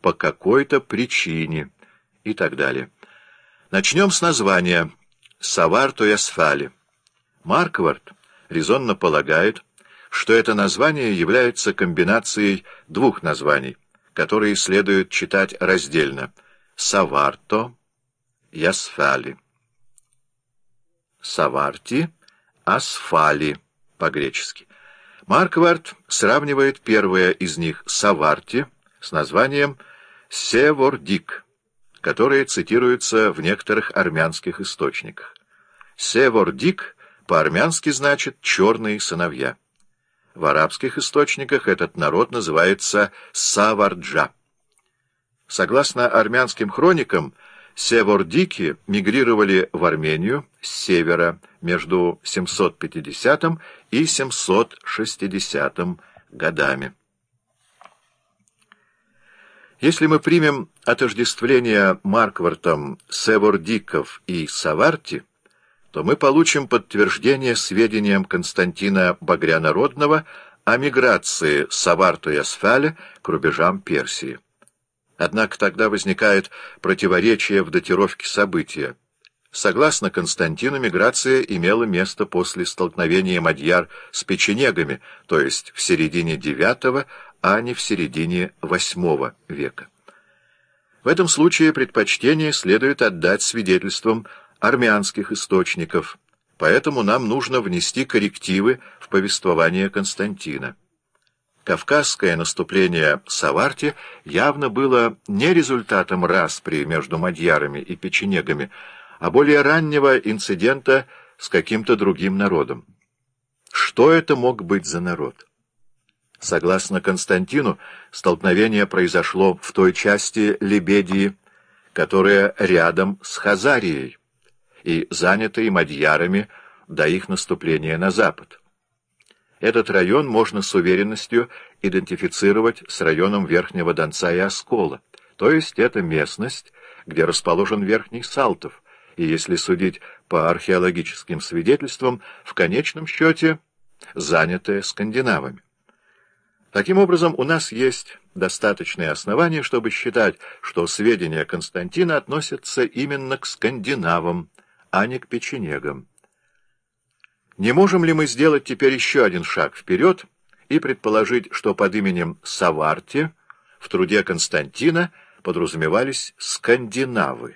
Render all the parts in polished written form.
по какой-то причине и так далее. Начнем с названия Савар-Туясфали. Маркварт резонно полагает, что это название является комбинацией двух названий, которые следует читать раздельно: Саварто, Ясфали. Саварти, Асфали по-гречески. Маркварт сравнивает первое из них, Саварти, с названием Севордик, которое цитируется в некоторых армянских источниках. Севордик по-армянски значит «черные сыновья». В арабских источниках этот народ называется Саварджа. Согласно армянским хроникам, севордики мигрировали в Армению с севера между 750 и 760 годами. Если мы примем отождествление Марквартом севордиков и Саварти, то мы получим подтверждение сведениям Константина Багрянародного о миграции Савар-Туясфаля к рубежам Персии. Однако тогда возникает противоречие в датировке события. Согласно Константину, миграция имела место после столкновения мадьяр с печенегами, то есть в середине IX, а не в середине VIII века. В этом случае предпочтение следует отдать свидетельствам армянских источников, поэтому нам нужно внести коррективы в повествование Константина. Кавказское наступление Саварти явно было не результатом распри между мадьярами и печенегами, а более раннего инцидента с каким-то другим народом. Что это мог быть за народ? Согласно Константину, столкновение произошло в той части Лебедии, которая рядом с Хазарией и занятой мадьярами до их наступления на запад. Этот район можно с уверенностью идентифицировать с районом Верхнего Донца и Оскола, то есть это местность, где расположен Верхний Салтов, и, если судить по археологическим свидетельствам, в конечном счете занятая скандинавами. Таким образом, у нас есть достаточные основания, чтобы считать, что сведения Константина относятся именно к скандинавам, а не к печенегам. Не можем ли мы сделать теперь еще один шаг вперед и предположить, что под именем Саварти в труде Константина подразумевались скандинавы?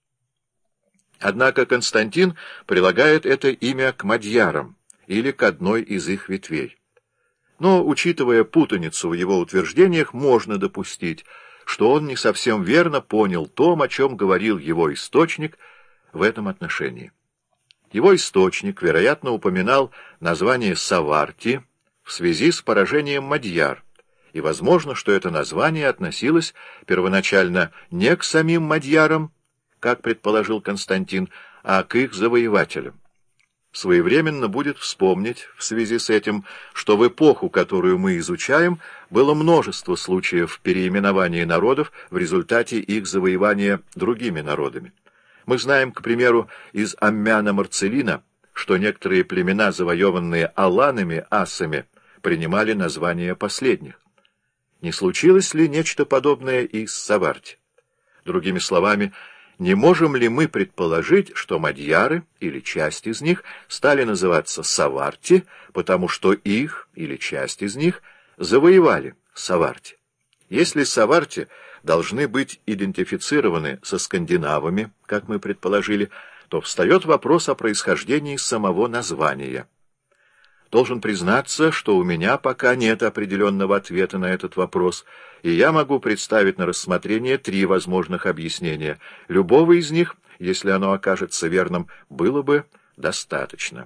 Однако Константин прилагает это имя к мадьярам или к одной из их ветвей. Но, учитывая путаницу в его утверждениях, можно допустить, что он не совсем верно понял то, о чем говорил его источник в этом отношении. Его источник, вероятно, упоминал название Саварти в связи с поражением мадьяр, и возможно, что это название относилось первоначально не к самим мадьярам, как предположил Константин, а к их завоевателям. Своевременно будет вспомнить в связи с этим, что в эпоху, которую мы изучаем, было множество случаев переименования народов в результате их завоевания другими народами. Мы знаем, к примеру, из Аммяна Марцелина, что некоторые племена, завоеванные аланами, асами, принимали название последних. Не случилось ли нечто подобное и с Саварти? Другими словами, не можем ли мы предположить, что мадьяры, или часть из них, стали называться Саварти, потому что их, или часть из них, завоевали Саварти? Если Саварти должны быть идентифицированы со скандинавами, как мы предположили, то встает вопрос о происхождении самого названия. Должен признаться, что у меня пока нет определенного ответа на этот вопрос, и я могу представить на рассмотрение 3 возможных объяснения. Любого из них, если оно окажется верным, было бы достаточно.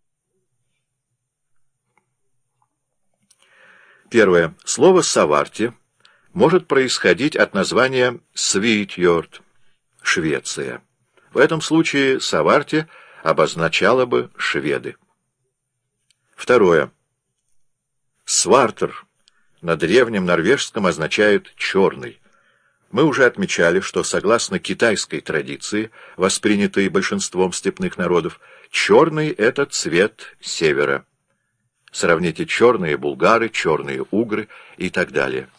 Первое. Слово «Саварти» может происходить от названия «Свитьорд» — Швеция. В этом случае Саварти обозначало бы шведы. Второе. Свартер на древнем норвежском означает «черный». Мы уже отмечали, что, согласно китайской традиции, воспринятой большинством степных народов, черный — это цвет севера. Сравните черные булгары, черные угры и так далее.